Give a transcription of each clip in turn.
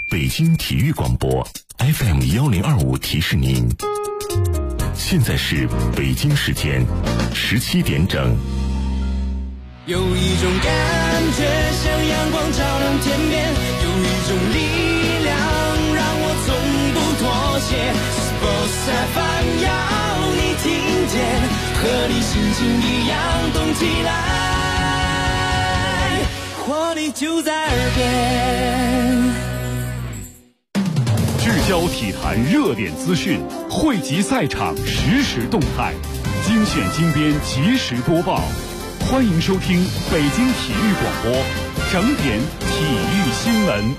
北京体育广播 FM1025提示您，现在是北京时间17点整。 有一种感觉像阳光照亮天边，有一种力量让我从不妥协。Sports FM 要你听见，和你心情一样动起来，活力就在耳边。 聚焦体坛热点资讯，汇集赛场实时动态，精选精编及时播报。欢迎收听北京体育广播整点体育新闻。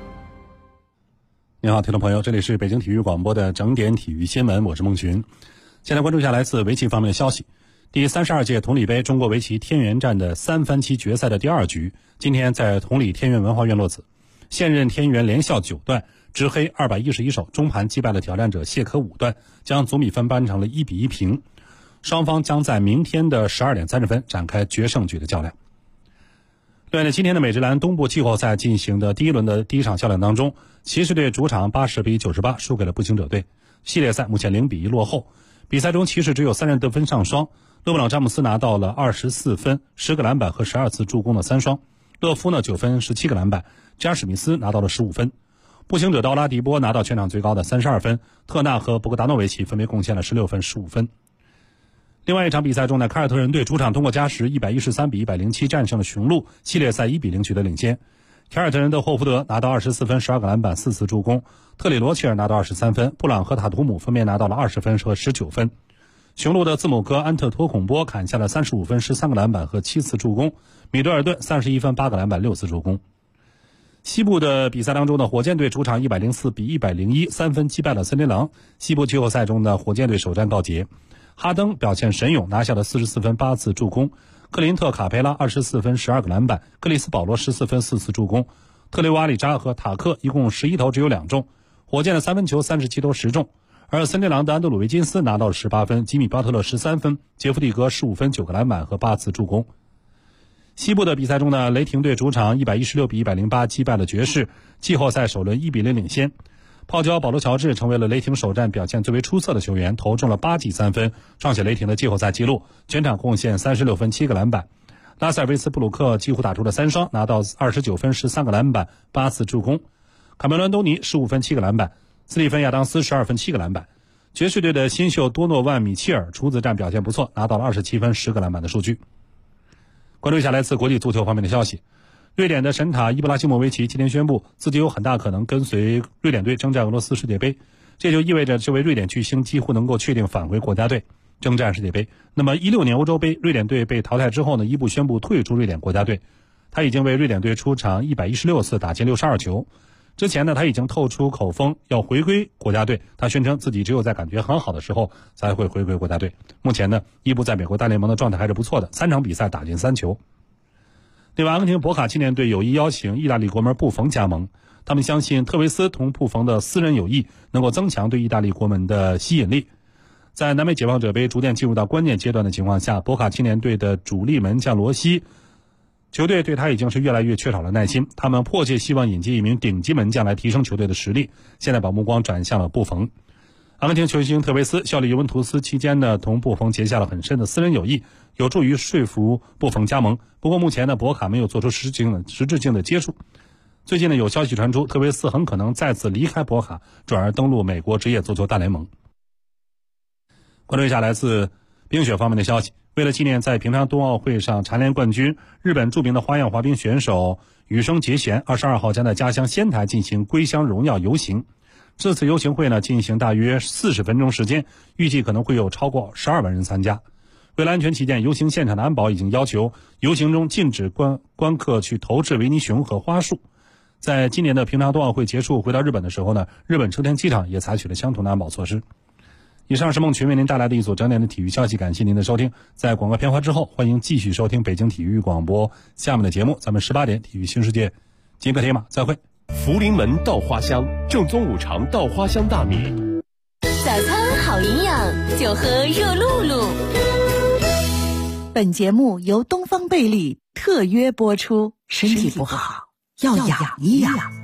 你好，听众朋友，这里是北京体育广播的整点体育新闻，我是孟群。先来关注一下来自围棋方面的消息。第32届同里杯中国围棋天元站的3番棋决赛的第2局，今天在同里天元文化院落子，现任天元连笑9段，执黑211手，中盘击败了挑战者谢可5段，将总比分扳成了1-1平。双方将在明天的12点30分展开决胜局的较量。另外呢，今天的美职篮东部季后赛进行的第一轮的第一场较量当中，骑士队主场80-98输给了步行者队，系列赛目前0-1落后。比赛中骑士只有3人得分上双，勒布朗詹姆斯拿到了24分、10个篮板和12次助攻的3双，勒夫呢9分、17个篮板，加史密斯拿到了15分。步行者的奥拉迪波拿到全场最高的32分，特纳和博格达诺维奇分别贡献了16分、15分。另外一场比赛中呢，凯尔特人队主场通过加时113-107战胜了雄鹿，系列赛1-0取得领先。凯尔特人的霍福德拿到24分、12个篮板、4次助攻，特里罗切尔拿到23分，布朗和塔图姆分别拿到了20分和19分。雄鹿的字母哥安特托孔波砍下了35分、13个篮板和7次助攻，米德尔顿31分、8个篮板、6次助攻。西部的比赛当中呢，火箭队主场104-101 3分击败了森林狼。西部季后赛中的火箭队首战告捷，哈登表现神勇，拿下了44分、8次助攻，克林特卡佩拉24分、12个篮板，克里斯保罗14分、4次助攻，特雷瓦里扎和塔克一共11投只有2中，火箭的三分球37投10中，而森林狼的安德鲁维金斯拿到了18分，吉米巴特勒13分，杰弗蒂格15分、9个篮板和8次助攻。西部的比赛中呢，雷霆队主场116-108击败了爵士，季后赛首轮1-0领先。泡椒保罗乔治成为了雷霆首战表现最为出色的球员，投中了8记3分，创写雷霆的季后赛纪录，全场贡献36分、7个篮板。拉塞尔维斯布鲁克几乎打出了3双，拿到29分、13个篮板、8次助攻。卡梅伦多尼15分、7个篮板，斯蒂芬亚当斯12分、7个篮板。爵士队的新秀多诺万米切尔初次战表现不错，拿到了27分、10个篮板的数据。关注一下来自国际足球方面的消息。瑞典的神塔伊布拉希莫维奇今天宣布，自己有很大可能跟随瑞典队征战俄罗斯世界杯，这就意味着这位瑞典巨星几乎能够确定返回国家队征战世界杯。那么16年欧洲杯，瑞典队被淘汰之后呢，伊布宣布退出瑞典国家队。他已经为瑞典队出场116次，打进62球。之前呢，他已经透出口风要回归国家队，他宣称自己只有在感觉很好的时候才会回归国家队。目前呢，伊布在美国大联盟的状态还是不错的，3场比赛打进3球。另外，阿根廷博卡青年队有意邀请意大利国门布冯加盟，他们相信特维斯同布冯的私人友谊能够增强对意大利国门的吸引力。在南美解放者杯逐渐进入到关键阶段的情况下，博卡青年队的主力门将罗西，球队对他已经是越来越缺少了耐心，他们迫切希望引进一名顶级门将来提升球队的实力，现在把目光转向了布冯。阿根廷球星特维斯效力尤文图斯期间呢，同布冯结下了很深的私人友谊，有助于说服布冯加盟。不过目前呢，博卡没有做出实质性的接触。最近呢，有消息传出，特维斯很可能再次离开博卡，转而登陆美国职业足球大联盟。关注一下来自冰雪方面的消息。为了纪念在平昌冬奥会上蝉联冠军日本著名的花样滑冰选手羽生结弦22号将在家乡仙台进行归乡荣耀游行。这次游行会呢进行大约40分钟时间，预计可能会有超过12万人参加。为了安全起见，游行现场的安保已经要求游行中禁止观客去投掷维尼熊和花束。在今年的平昌冬奥会结束回到日本的时候呢，日本成田机场也采取了相同的安保措施。以上是孟群为您带来的一组整点的体育消息，感谢您的收听。在广告片花之后，欢迎继续收听北京体育广播下面的节目，咱们18点体育新世界金克铁马再会。 福临门稻花香，正宗五常稻花香大米。 早餐好营养，就喝热露露。 本节目由东方贝利特约播出，身体不好要养一养。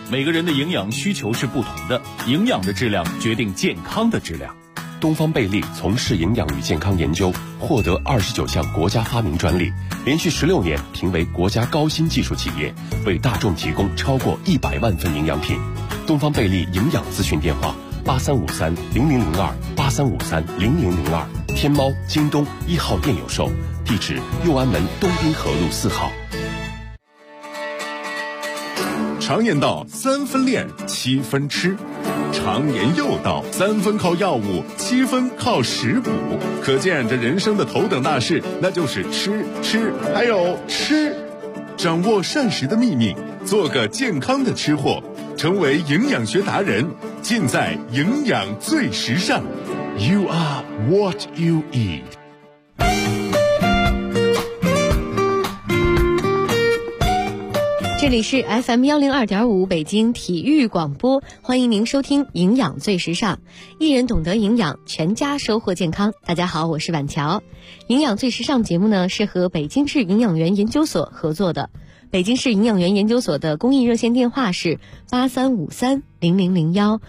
每个人的营养需求是不同的，营养的质量决定健康的质量。 东方贝利从事营养与健康研究，获得29项国家发明专利，连续16年评为国家高新技术企业，为大众提供超过100万份营养品。东方贝利营养咨询电话83530002，83530002，天猫、京东1号店有售，地址右安门东滨河路4号。 常言道3分练7分吃，常言又道3分靠药物7分靠食补，可见这人生的头等大事那就是吃还有吃。掌握膳食的秘密，做个健康的吃货，成为营养学达人，尽在营养最时尚。 You are what you eat。 这里是 FM102.5 北京体育广播，欢迎您收听营养最时尚，一人懂得营养，全家收获健康。大家好，我是婉乔。营养最时尚节目呢是和北京市营养员研究所合作的，北京市营养员研究所的公益热线电话是83530001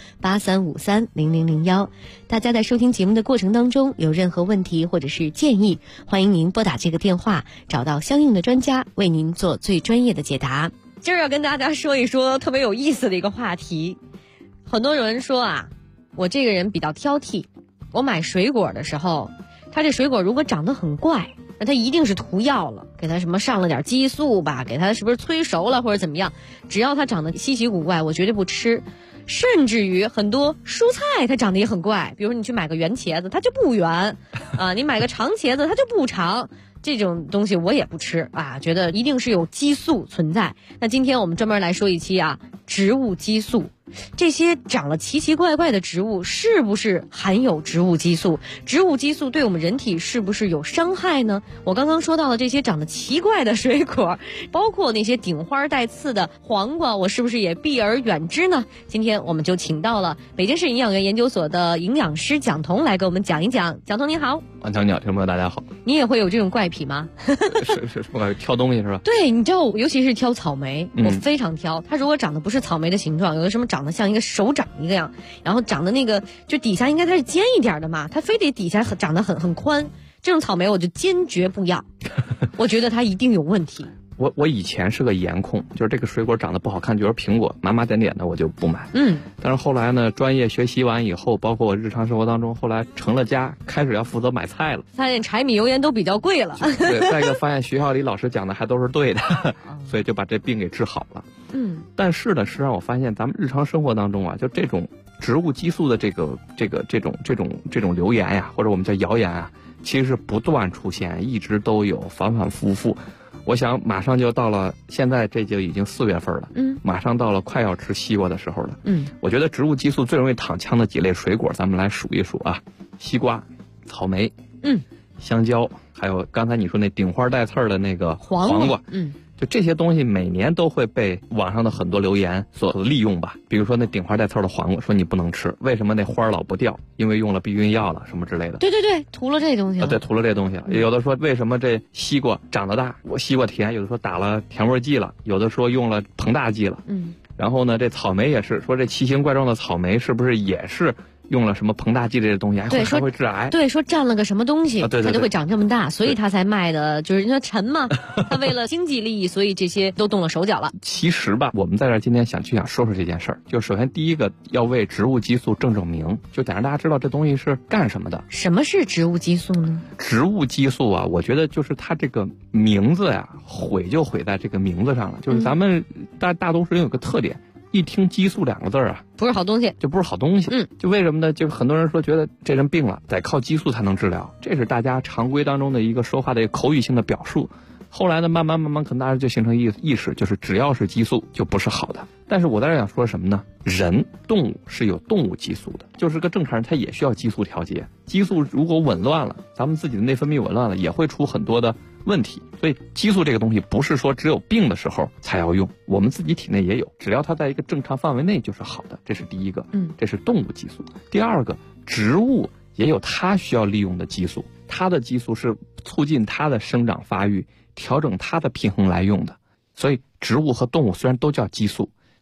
83530001。大家在收听节目的过程当中有任何问题或者是建议，欢迎您拨打这个电话，找到相应的专家为您做最专业的解答。今儿要跟大家说一说特别有意思的一个话题。很多人说啊，我这个人比较挑剔，我买水果的时候，它这水果如果长得很怪，那它一定是涂药了，给它什么上了点激素吧，给它是不是催熟了或者怎么样，只要它长得稀奇古怪，我绝对不吃。甚至于很多蔬菜它长得也很怪，比如说你去买个圆茄子，它就不圆啊，你买个长茄子它就不长，这种东西我也不吃啊，觉得一定是有激素存在。那今天我们专门来说一期啊，植物激素。这些长了奇奇怪怪的植物是不是含有植物激素？植物激素对我们人体是不是有伤害呢？我刚刚说到的这些长得奇怪的水果，包括那些顶花带刺的黄瓜，我是不是也避而远之呢？今天我们就请到了北京市营养员研究所的营养师蒋彤来给我们讲一讲。蒋彤你好。 王强你好，听众朋友大家好。 你也会有这种怪癖吗？ 是挑东西是吧？ 对，你知道尤其是挑草莓，我非常挑。它如果长得不是草莓的形状，有的什么长得像一个手掌一个样，然后长得那个就底下应该它是尖一点的嘛，它非得底下长得很宽，这种草莓我就坚决不要。我觉得它一定有问题。 我以前是个颜控，就是这个水果长得不好看，就是苹果麻麻点点的我就不买。但是后来呢，专业学习完以后，包括我日常生活当中，后来成了家，开始要负责买菜了， 发现柴米油盐都比较贵了。 对，再一个发现学校里老师讲的还都是对的，所以就把这病给治好了。但是呢，实际上我发现咱们日常生活当中啊，就这种植物激素的这种流言呀，或者我们叫谣言啊，其实是不断出现，一直都有，反反复复。我想马上就到了，现在这就已经4月份了，马上到了快要吃西瓜的时候了。我觉得植物激素最容易躺枪的几类水果，咱们来数一数啊：西瓜、草莓、香蕉，还有刚才你说那顶花带刺的那个黄瓜。就这些东西每年都会被网上的很多留言所利用吧。比如说那顶花带刺的黄瓜，说你不能吃，为什么那花老不掉？因为用了避孕药了什么之类的。 对，涂了这东西了。 对，涂了这东西了。有的说为什么这西瓜长得大，我西瓜甜，有的说打了甜味剂了，有的说用了膨大剂了。然后呢，这草莓也是说这奇形怪状的草莓是不是也是用了什么膨大剂这些东西，还会致癌？对，说蘸了个什么东西， 对， 它就会长这么大，所以它才卖的，就是人家沉嘛，他为了经济利益，所以这些都动了手脚了。 其实吧，我们在这今天想说说这件事儿，就首先第一个要为植物激素正名，就得让大家知道这东西是干什么的。 什么是植物激素呢？ 植物激素啊，我觉得就是它这个名字呀，毁就毁在这个名字上了。就是咱们大多数人有个特点，一听激素2个字啊， 不是好东西， 就不是好东西。就为什么呢？就是很多人说觉得这人病了，得靠激素才能治疗，这是大家常规当中的一个说话的一个口语性的表述。后来呢，慢慢可能大家就形成意识，就是只要是激素就不是好的。但是我在这想说什么呢？动物是有动物激素的，就是个正常人他也需要激素调节。激素如果紊乱了，咱们自己的内分泌紊乱了，也会出很多的问题。所以激素这个东西不是说只有病的时候才要用，我们自己体内也有，只要它在一个正常范围内就是好的。这是第一个，这是动物激素。第二个，植物也有它需要利用的激素，它的激素是促进它的生长发育，调整它的平衡来用的。所以植物和动物虽然都叫激素，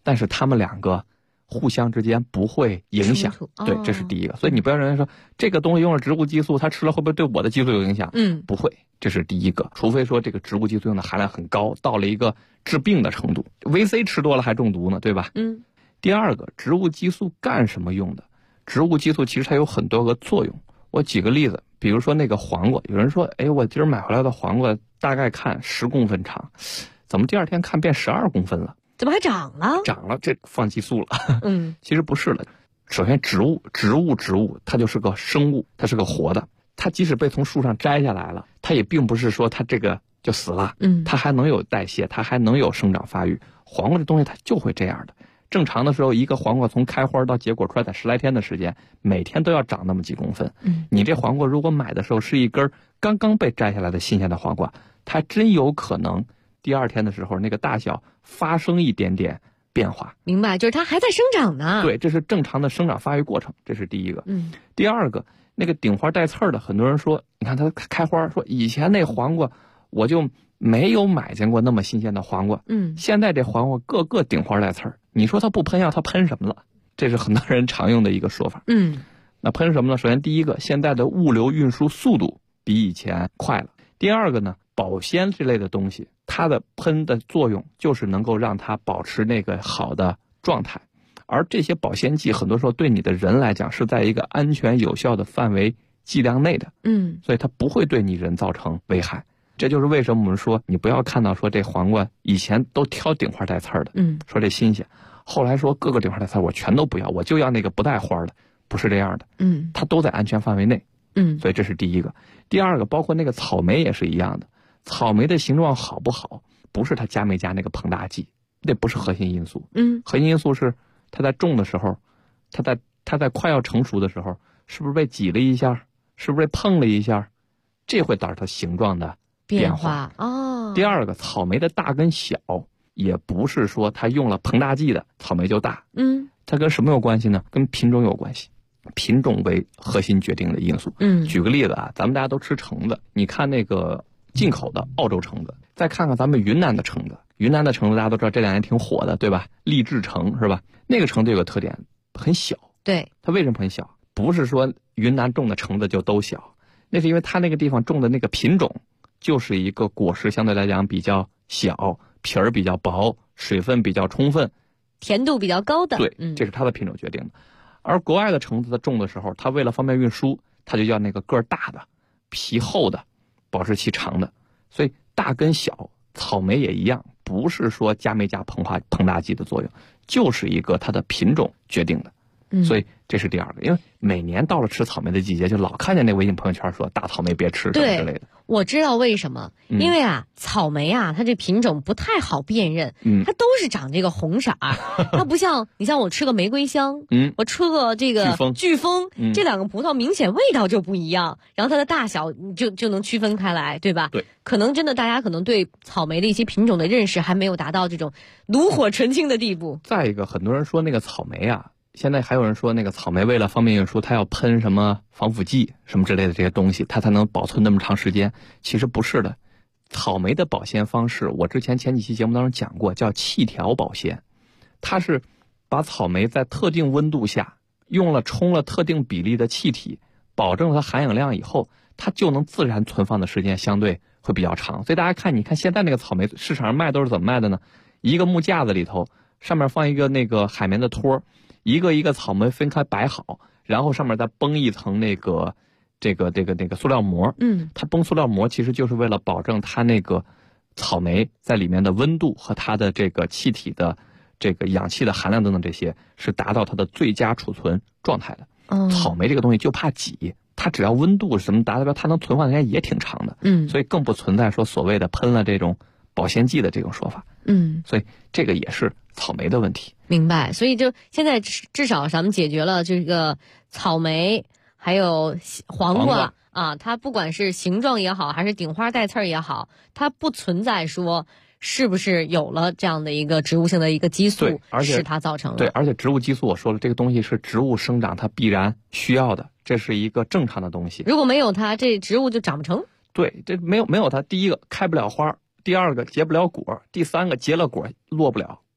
但是它们两个互相之间不会影响。对，这是第一个。所以你不要认为说这个东西用了植物激素，它吃了会不会对我的激素有影响？不会，这是第一个。除非说这个植物激素用的含量很高，到了一个致病的程度，维 C 吃多了还中毒呢，对吧？第二个，植物激素干什么用的？植物激素其实它有很多个作用。我举个例子，比如说那个黄瓜，有人说，哎，我今儿买回来的黄瓜大概看10公分长，怎么第二天看变12公分了？ 怎么还长了？ 长了，这放激素了。其实不是的。首先，植物它就是个生物，它是个活的，它即使被从树上摘下来了，它也并不是说它这个就死了，它还能有代谢，它还能有生长发育。黄瓜这东西它就会这样的。正常的时候，一个黄瓜从开花到结果出来才10来天的时间，每天都要长那么几公分。你这黄瓜如果买的时候是一根刚刚被摘下来的新鲜的黄瓜，它真有可能第二天的时候那个大小发生一点点变化。 明白，就是它还在生长呢。 对，这是正常的生长发育过程，这是第一个。第二个，那个顶花带刺儿的，很多人说，你看它开花，说以前那黄瓜我就没有买见过那么新鲜的黄瓜。现在这黄瓜个个顶花带刺儿，你说它不喷药，它喷什么了？这是很多人常用的一个说法。那喷什么呢？首先第一个，现在的物流运输速度比以前快了。第二个呢，保鲜之类的东西，它的喷的作用就是能够让它保持那个好的状态。而这些保鲜剂很多时候对你的人来讲是在一个安全有效的范围剂量内的。所以它不会对你人造成危害。这就是为什么我们说你不要看到说这黄瓜以前都挑顶花带刺儿的，说这新鲜，后来说各个顶花带刺儿我全都不要，我就要那个不带花的，不是这样的。它都在安全范围内。所以这是第一个。第二个，包括那个草莓也是一样的，草莓的形状好不好，不是它加没加那个膨大剂，那不是核心因素。核心因素是它在种的时候，它在快要成熟的时候，是不是被挤了一下，是不是被碰了一下，这会导致它形状的变化。第二个，草莓的大跟小也不是说它用了膨大剂的草莓就大。它跟什么有关系呢？跟品种有关系。品种为核心决定的因素。举个例子啊，咱们大家都吃橙子，你看那个进口的澳洲橙子，再看看咱们云南的橙子。云南的橙子大家都知道这2年挺火的，对吧？励志橙是吧？那个橙子有个特点，很小。 对， 它为什么很小？不是说云南种的橙子就都小，那是因为它那个地方种的那个品种就是一个果实相对来讲比较小，皮儿比较薄，水分比较充分， 甜度比较高的。 对，这是它的品种决定的。而国外的橙子它种的时候，它为了方便运输，它就要那个个儿大的、皮厚的、保质期长的。所以大跟小，草莓也一样，不是说加没加膨大剂的作用，就是一个它的品种决定的。所以这是第二个。因为每年到了吃草莓的季节，就老看见那微信朋友圈说大草莓别吃什么之类的。 我知道为什么，因为草莓它这品种不太好辨认，它都是长这个红色儿，它不像你像我吃个玫瑰香，我吃个这个飓风，这2个葡萄明显味道就不一样，然后它的大小就能区分开来，对吧？ 对， 可能真的大家可能对草莓的一些品种的认识还没有达到这种炉火纯青的地步。 再一个，很多人说那个草莓现在还有人说那个草莓为了方便运输，它要喷什么防腐剂什么之类的这些东西，它才能保存那么长时间。其实不是的，草莓的保鲜方式，我之前前几期节目当中讲过，叫气条保鲜。它是把草莓在特定温度下冲了特定比例的气体，保证它含氧量以后，它就能自然存放的时间相对会比较长。所以大家看，你看现在那个草莓市场上卖都是怎么卖的呢？一个木架子里头，上面放一个那个海绵的托，一个一个草莓分开摆好，然后上面再崩一层那个塑料膜。它崩塑料膜其实就是为了保证它那个草莓在里面的温度和它的这个气体的这个氧气的含量等等，这些是达到它的最佳储存状态的。草莓这个东西就怕挤，它只要温度什么达到标，它能存放的时间也挺长的。所以更不存在说所谓的喷了这种保鲜剂的这种说法。所以这个也是草莓的问题。 明白。所以就现在至少咱们解决了这个草莓还有黄瓜它不管是形状也好，还是顶花带刺儿也好，它不存在说是不是有了这样的一个植物性的一个激素，使它造成了。 对，而且植物激素我说了，这个东西是植物生长它必然需要的，这是一个正常的东西。 如果没有它，这植物就长不成。 对，这没有它，第一个开不了花，第二个结不了果，第三个结了果落不了。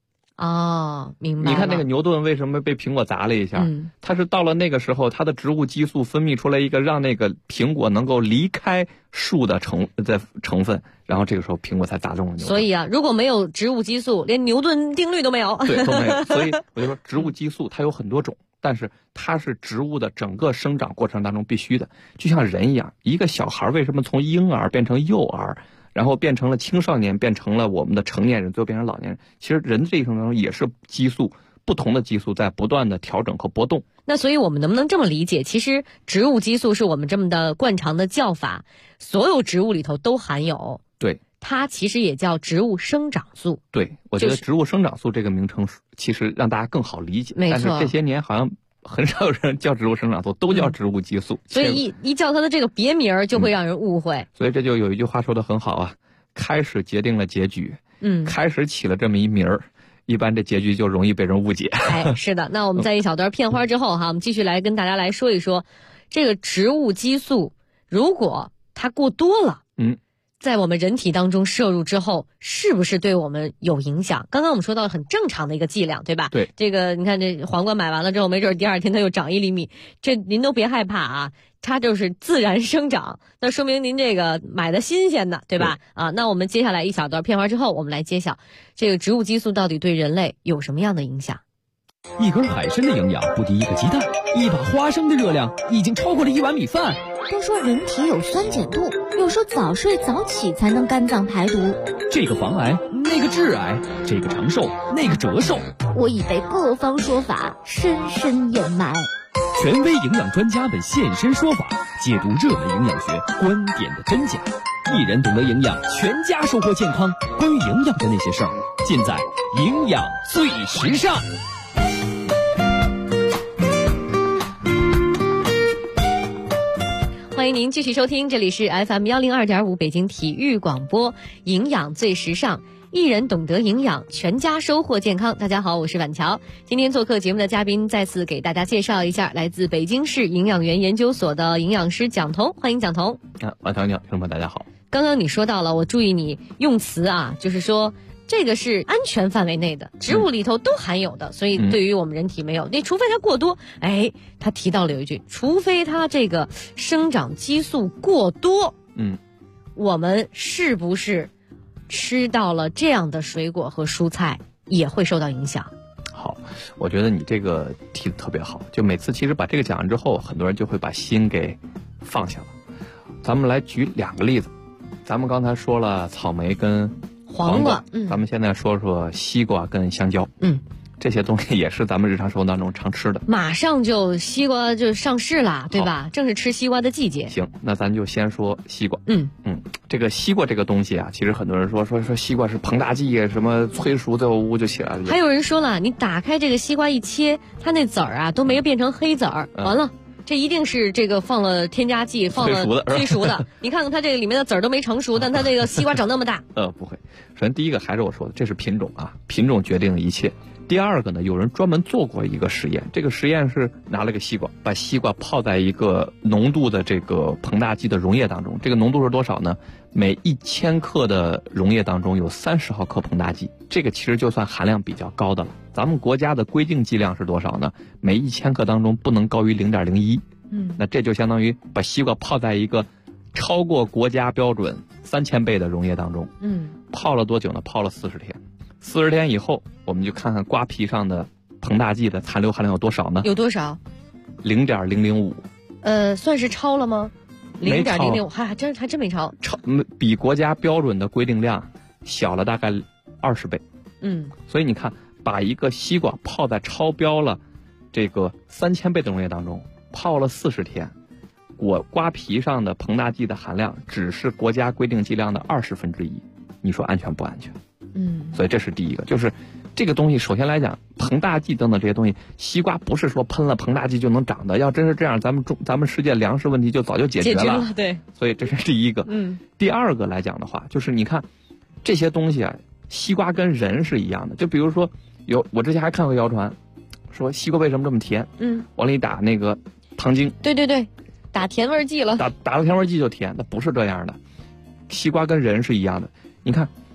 哦，明白了。 你看那个牛顿为什么被苹果砸了一下？它是到了那个时候，它的植物激素分泌出来一个让那个苹果能够离开树的成分，然后这个时候苹果才砸中了牛顿。 所以啊，如果没有植物激素，连牛顿定律都没有。 对，都没有。所以我就说，植物激素它有很多种，但是它是植物的整个生长过程当中必须的，就像人一样，一个小孩为什么从婴儿变成幼儿？然后变成了青少年，变成了我们的成年人，最后变成老年人。其实人这一生当中也是激素，不同的激素在不断的调整和波动。 那所以我们能不能这么理解？其实植物激素是我们这么的惯常的叫法，所有植物里头都含有。 对， 它其实也叫植物生长素。 对，我觉得植物生长素这个名称其实让大家更好理解。 没错。 但是这些年好像很少有人叫植物生长素，都叫植物激素。 所以一叫它的这个别名儿，就会让人误会。 所以这就有一句话说得很好啊，开始决定了结局。开始起了这么一名儿，一般这结局就容易被人误解。 哎，是的。那我们在一小段片花之后哈，我们继续来跟大家来说一说，这个植物激素如果它过多了，在我们人体当中摄入之后，是不是对我们有影响？刚刚我们说到很正常的一个剂量，对吧？ 对， 这个你看这黄瓜买完了之后，没准第二天它又长1厘米，这您都别害怕啊，它就是自然生长，那说明您这个买的新鲜的，对吧？啊，那我们接下来一小段片花之后，我们来揭晓这个植物激素到底对人类有什么样的影响。 一根海参的营养不敌一个鸡蛋，一把花生的热量已经超过了1碗米饭。 都说人体有酸碱度，有说早睡早起才能肝脏排毒。 这个防癌，那个致癌，这个长寿，那个折寿。 我已被各方说法深深掩埋。 权威营养专家们现身说法，解读热门营养学观点的真假。一人懂得营养，全家收获健康。关于营养的那些事儿，尽在营养最时尚。 欢迎您继续收听，这里是 FM 102.5北京体育广播，营养最时尚，一人懂得营养，全家收获健康。大家好，我是婉乔。今天做客节目的嘉宾，再次给大家介绍一下，来自北京市营养园研究所的营养师蒋彤，欢迎蒋彤。 婉乔你好，听众们大家好。 刚刚你说到了，我注意你用词啊，就是说这个是安全范围内的，植物里头都含有的，所以对于我们人体没有。那除非它过多，他提到了有一句，除非它这个生长激素过多，我们是不是吃到了这样的水果和蔬菜也会受到影响？ 好，我觉得你这个提的特别好，就每次其实把这个讲完之后，很多人就会把心给放下了。咱们来举2个例子，咱们刚才说了草莓跟黄瓜，咱们现在说说西瓜跟香蕉，这些东西也是咱们日常生活当中常吃的。 马上就西瓜就上市了，对吧？正是吃西瓜的季节。 行，那咱就先说西瓜。这个西瓜这个东西啊，其实很多人说西瓜是膨大剂，什么催熟最后屋就起来了。 还有人说了，你打开这个西瓜一切，它那籽儿啊都没变成黑籽儿，完了。这一定是这个放了添加剂，放了催熟的。你看看它这个里面的籽儿都没成熟，但它这个西瓜长那么大。 不会。首先第一个还是我说的，这是品种啊，品种决定了一切。第二个呢，有人专门做过一个实验，这个实验是拿了个西瓜，把西瓜泡在一个浓度的这个膨大剂的溶液当中。这个浓度是多少呢？每1000克的溶液当中有30毫克膨大剂，这个其实就算含量比较高的了。咱们国家的规定剂量是多少呢？每1000克当中不能高于0.01。那这就相当于把西瓜泡在一个超过国家标准3000倍的溶液当中。泡了多久呢？泡了40天。40天以后，我们就看看瓜皮上的膨大剂的残留含量有多少呢？ 有多少 ？0.005。 算是超了吗？0.005，还真没超。 比国家标准的规定量小了大概20倍。所以你看，把一个西瓜泡在超标了这个3000倍的溶液当中，泡了40天，瓜皮上的膨大剂的含量只是国家规定剂量的1/20，你说安全不安全？所以这是第一个，就是这个东西首先来讲，膨大剂等等这些东西，西瓜不是说喷了膨大剂就能长的，要真是这样，咱们世界粮食问题就早就解决了。 对， 所以这是第一个。第二个来讲的话，就是你看这些东西啊，西瓜跟人是一样的，就比如说我之前还看过谣传，说西瓜为什么这么甜？往里打那个糖精。 对，打甜味剂了。 打了甜味剂就甜，那不是这样的。西瓜跟人是一样的，你看。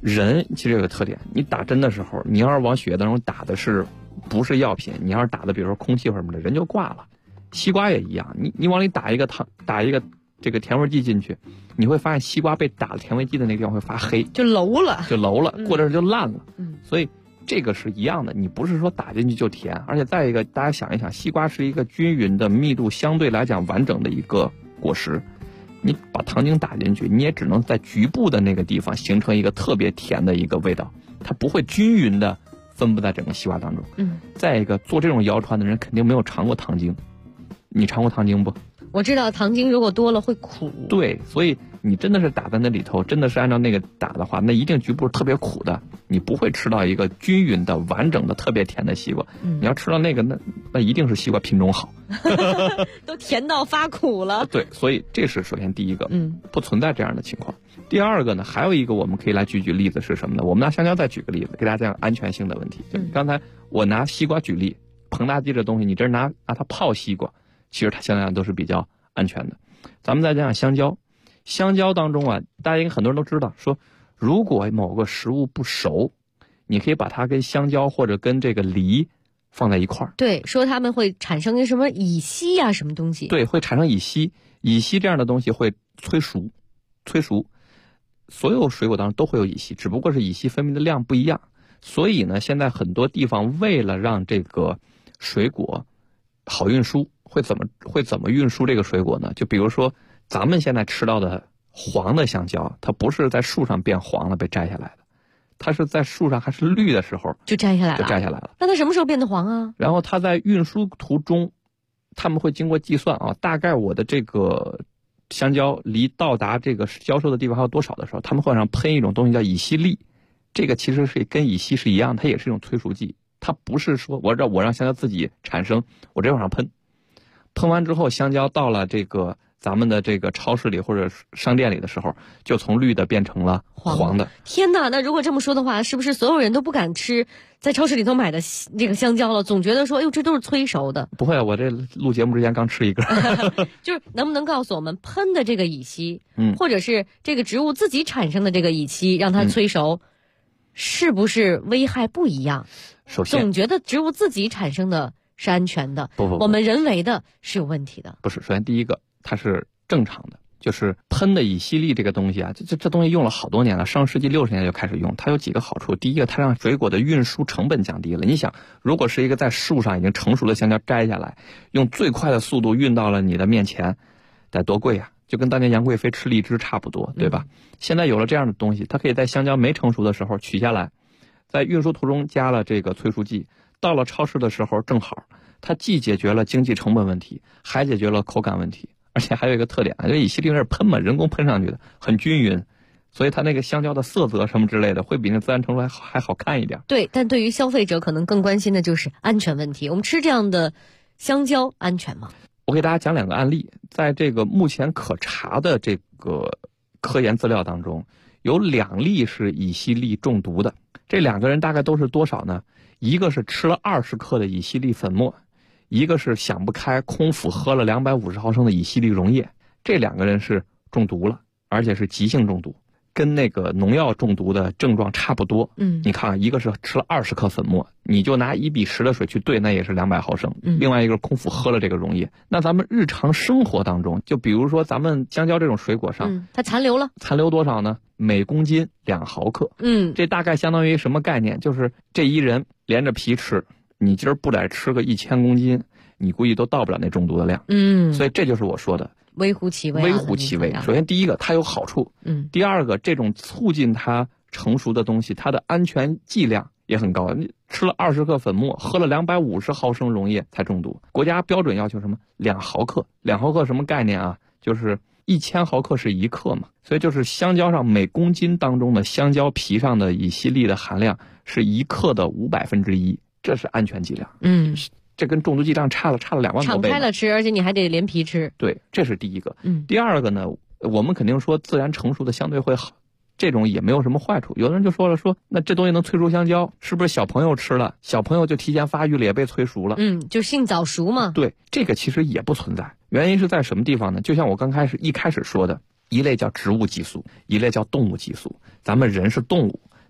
人其实有个特点，你打针的时候，你要是往血液当中打的不是药品，你要是打的比如说空气或什么的，人就挂了。西瓜也一样，你往里打一个这个甜味剂进去，你会发现西瓜被打了甜味剂的那个地方会发黑， 就楼了， 过阵儿就烂了。所以这个是一样的，你不是说打进去就甜，而且再一个，大家想一想，西瓜是一个均匀的、密度相对来讲完整的一个果实，你把糖精打进去，你也只能在局部的那个地方形成一个特别甜的一个味道，它不会均匀的分布在整个西瓜当中。再一个，做这种谣传的人肯定没有尝过糖精，你尝过糖精不？ 我知道糖精如果多了会苦。 对，所以你真的是打在那里头，真的是按照那个打的话，那一定局部是特别苦的，你不会吃到一个均匀的、完整的、特别甜的西瓜。你要吃到那个，那一定是西瓜品种好， 都甜到发苦了。 对，所以这是首先第一个，不存在这样的情况。第二个呢，还有一个我们可以来举例子是什么呢？我们拿香蕉再举个例子，给大家讲安全性的问题。刚才我拿西瓜举例，膨大剂这东西，你这拿它泡西瓜，其实它相对来讲都是比较安全的。咱们再讲讲香蕉，香蕉当中啊，大家应该很多人都知道，说如果某个食物不熟，你可以把它跟香蕉或者跟这个梨放在一块儿。 对，说它们会产生什么乙烯啊，什么东西？ 对，会产生乙烯，乙烯这样的东西会催熟。所有水果当中都会有乙烯，只不过是乙烯分泌的量不一样。所以呢，现在很多地方为了让这个水果好运输，会怎么运输这个水果呢？就比如说咱们现在吃到的黄的香蕉，它不是在树上变黄了被摘下来的，它是在树上还是绿的时候就摘下来了。那它什么时候变得黄啊？ 然后它在运输途中，他们会经过计算啊，大概我的这个香蕉离到达这个销售的地方还有多少的时候，他们会往上喷一种东西叫乙烯粒，这个其实是跟乙烯是一样，它也是一种催熟剂。它不是说我让香蕉自己产生，我直接往上喷，喷完之后香蕉到了这个咱们的这个超市里或者商店里的时候，就从绿的变成了黄的。 天哪，那如果这么说的话，是不是所有人都不敢吃在超市里头买的这个香蕉了？总觉得说，哎呦，这都是催熟的。 不会，我这录节目之前刚吃一个。 就是能不能告诉我们，喷的这个乙烯，或者是这个植物自己产生的这个乙烯，让它催熟，是不是危害不一样？ 首先， 总觉得植物自己产生的是安全的， 不， 我们人为的是有问题的。 不是，首先第一个，它是正常的，就是喷的乙烯粒这个东西啊，这东西用了好多年了，上世纪60年就开始用。它有几个好处，第一个，它让水果的运输成本降低了。你想，如果是一个在树上已经成熟的香蕉摘下来，用最快的速度运到了你的面前，得多贵啊！就跟当年杨贵妃吃荔枝差不多，对吧？现在有了这样的东西，它可以在香蕉没成熟的时候取下来，在运输途中加了这个催熟剂，到了超市的时候正好，它既解决了经济成本问题，还解决了口感问题，而且还有一个特点，就乙烯粒是喷嘛，人工喷上去的，很均匀，所以它那个香蕉的色泽什么之类的，会比那自然成熟还好看一点。 对，但对于消费者可能更关心的就是安全问题。我们吃这样的香蕉安全吗？ 我给大家讲两个案例，在这个目前可查的这个科研资料当中，有2例是乙烯粒中毒的。这2个人大概都是多少呢？一个是吃了20克的乙烯粒粉末，一个是想不开空腹喝了250毫升的乙烯粒溶液。这2个人是中毒了，而且是急性中毒，跟那个农药中毒的症状差不多。你看，一个是吃了20克粉末，你就拿1比10的水去兑，那也是200毫升。另外一个是空腹喝了这个溶液。那咱们日常生活当中，就比如说咱们香蕉这种水果上， 它残留多少呢？每公斤2毫克。这大概相当于什么概念？就是这一人连着皮吃，你今儿不得吃个1000公斤，你估计都到不了那中毒的量。所以这就是我说的微乎其微。 首先第一个，它有好处。第二个，这种促进它成熟的东西，它的安全剂量也很高。你吃了20克粉末，喝了250毫升溶液才中毒。国家标准要求什么？2毫克。2毫克什么概念啊？就是1000毫克是1克嘛，所以就是香蕉上每公斤当中的香蕉皮上的乙烯粒的含量是1克的1/500，这是安全剂量。这跟中毒剂量差了2万多倍。 敞开了吃，而且你还得连皮吃。 对，这是第一个。第二个呢，我们肯定说自然成熟的相对会好，这种也没有什么坏处。有的人就说了，那这东西能催熟香蕉，是不是小朋友吃了，小朋友就提前发育了，也被催熟了？ 就性早熟嘛。 对，这个其实也不存在。原因是在什么地方呢？就像我一开始说的，一类叫植物激素，一类叫动物激素。咱们人是动物，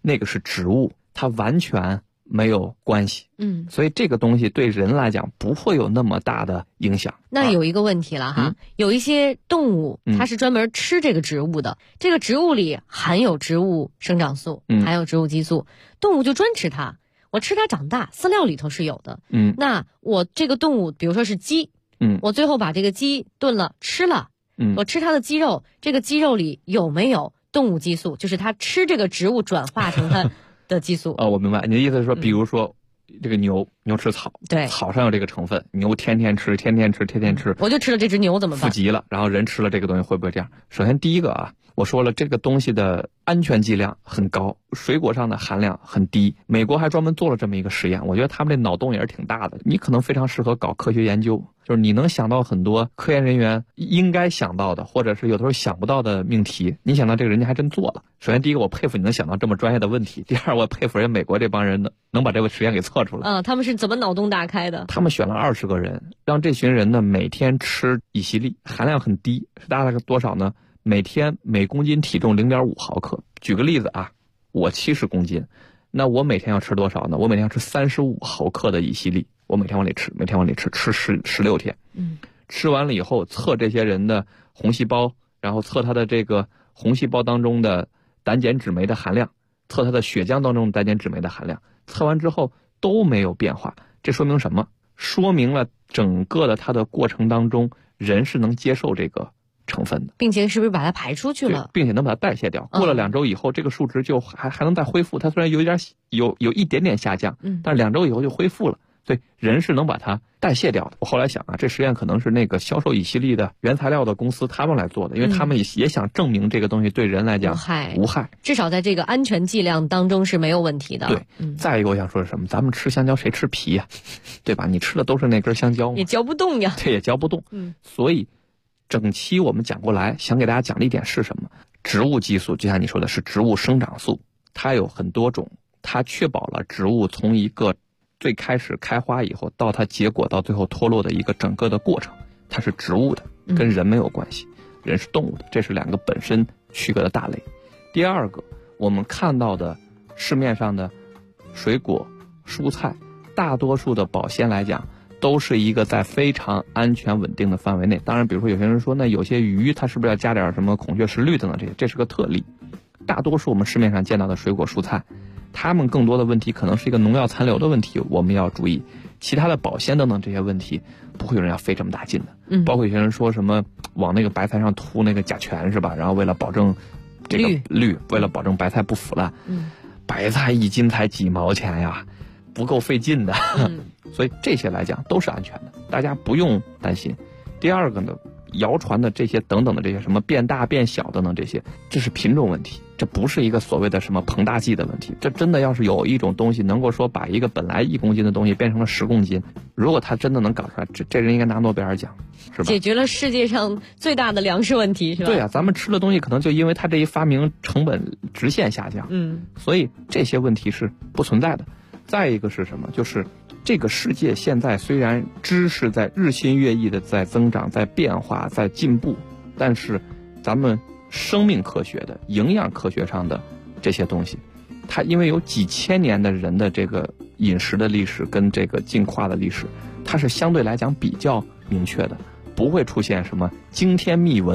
那个是植物，它完全没有关系。所以这个东西对人来讲不会有那么大的影响。 那有一个问题了哈，有一些动物它是专门吃这个植物的，这个植物里含有植物生长素，含有植物激素，动物就专吃它，我吃它长大，饲料里头是有的。那我这个动物比如说是鸡，我最后把这个鸡炖了吃了，我吃它的鸡肉，这个鸡肉里有没有动物激素，就是它吃这个植物转化成它的激素。 我明白你的意思是说，比如说这个牛吃草， 对， 草上有这个成分，牛天天吃， 我就吃了这只牛怎么办？ 富极了，然后人吃了这个东西会不会这样？首先第一个啊，我说了这个东西的安全剂量很高，水果上的含量很低。美国还专门做了这么一个实验，我觉得他们这脑洞也是挺大的。你可能非常适合搞科学研究，就是你能想到很多科研人员应该想到的，或者是有的时候想不到的命题，你想到这个人家还真做了。首先第一个，我佩服你能想到这么专业的问题；第二，我佩服人美国这帮人能把这个实验给测出来。 他们是怎么脑洞大开的？ 他们选了20个人，让这群人呢每天吃乙烯利，含量很低，是大概多少呢？每天每公斤体重0.5毫克。举个例子啊，我70公斤，那我每天要吃多少呢？我每天要吃35毫克的乙烯利，我每天往里吃16天。吃完了以后测这些人的红细胞，然后测他的这个红细胞当中的胆碱酯酶的含量，测他的血浆当中的胆碱酯酶的含量，测完之后都没有变化。这说明什么？说明了整个的它的过程当中，人是能接受这个成分的， 并且是不是把它排出去了， 并且能把它代谢掉。过了2周以后，这个数值就还能再恢复。它虽然有一点点下降，但是2周以后就恢复了。所以人是能把它代谢掉的。我后来想啊，这实验可能是那个销售乙烯利的原材料的公司他们来做的，因为他们也想证明这个东西对人来讲无害， 至少在这个安全剂量当中是没有问题的。 对，再一个我想说是什么？咱们吃香蕉谁吃皮呀？对吧？你吃的都是那根香蕉嘛， 也嚼不动呀。 对，也嚼不动。所以整期我们讲过来，想给大家讲的一点是什么？植物激素，就像你说的是植物生长素，它有很多种，它确保了植物从一个最开始开花以后到它结果到最后脱落的一个整个的过程，它是植物的，跟人没有关系，人是动物的，这是2个本身区隔的大类。第二个，我们看到的市面上的水果蔬菜，大多数的保鲜来讲都是一个在非常安全稳定的范围内。当然比如说有些人说，那有些鱼它是不是要加点什么孔雀石绿等等这是个特例。大多数我们市面上见到的水果蔬菜，它们更多的问题可能是一个农药残留的问题，我们要注意。其他的保鲜等等这些问题，不会有人要费这么大劲的。包括有些人说什么往那个白菜上涂那个甲醛是吧？然后为了保证这个绿，为了保证白菜不腐烂。白菜1斤才几毛钱呀，不够费劲的。所以这些来讲都是安全的，大家不用担心。第二个呢，谣传的这些等等的这些什么变大变小等等这些，这是品种问题，这不是一个所谓的什么膨大剂的问题。这真的要是有一种东西能够说把一个本来1公斤的东西变成了10公斤，如果他真的能搞出来，这人应该拿诺贝尔奖，是吧？ 解决了世界上最大的粮食问题，是吧？ 对啊，咱们吃的东西可能就因为他这一发明成本直线下降，所以这些问题是不存在的。再一个是什么？就是这个世界现在虽然知识在日新月异的在增长、在变化、在进步，但是咱们生命科学的、营养科学上的这些东西，它因为有几千年的人的这个饮食的历史跟这个进化的历史，它是相对来讲比较明确的，不会出现什么惊天秘闻